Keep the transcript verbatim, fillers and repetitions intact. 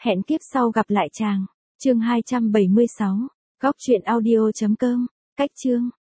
Hẹn kiếp sau gặp lại chàng. Chương hai trăm bảy mươi sáu. Góc truyện audio chấm com. Cách chương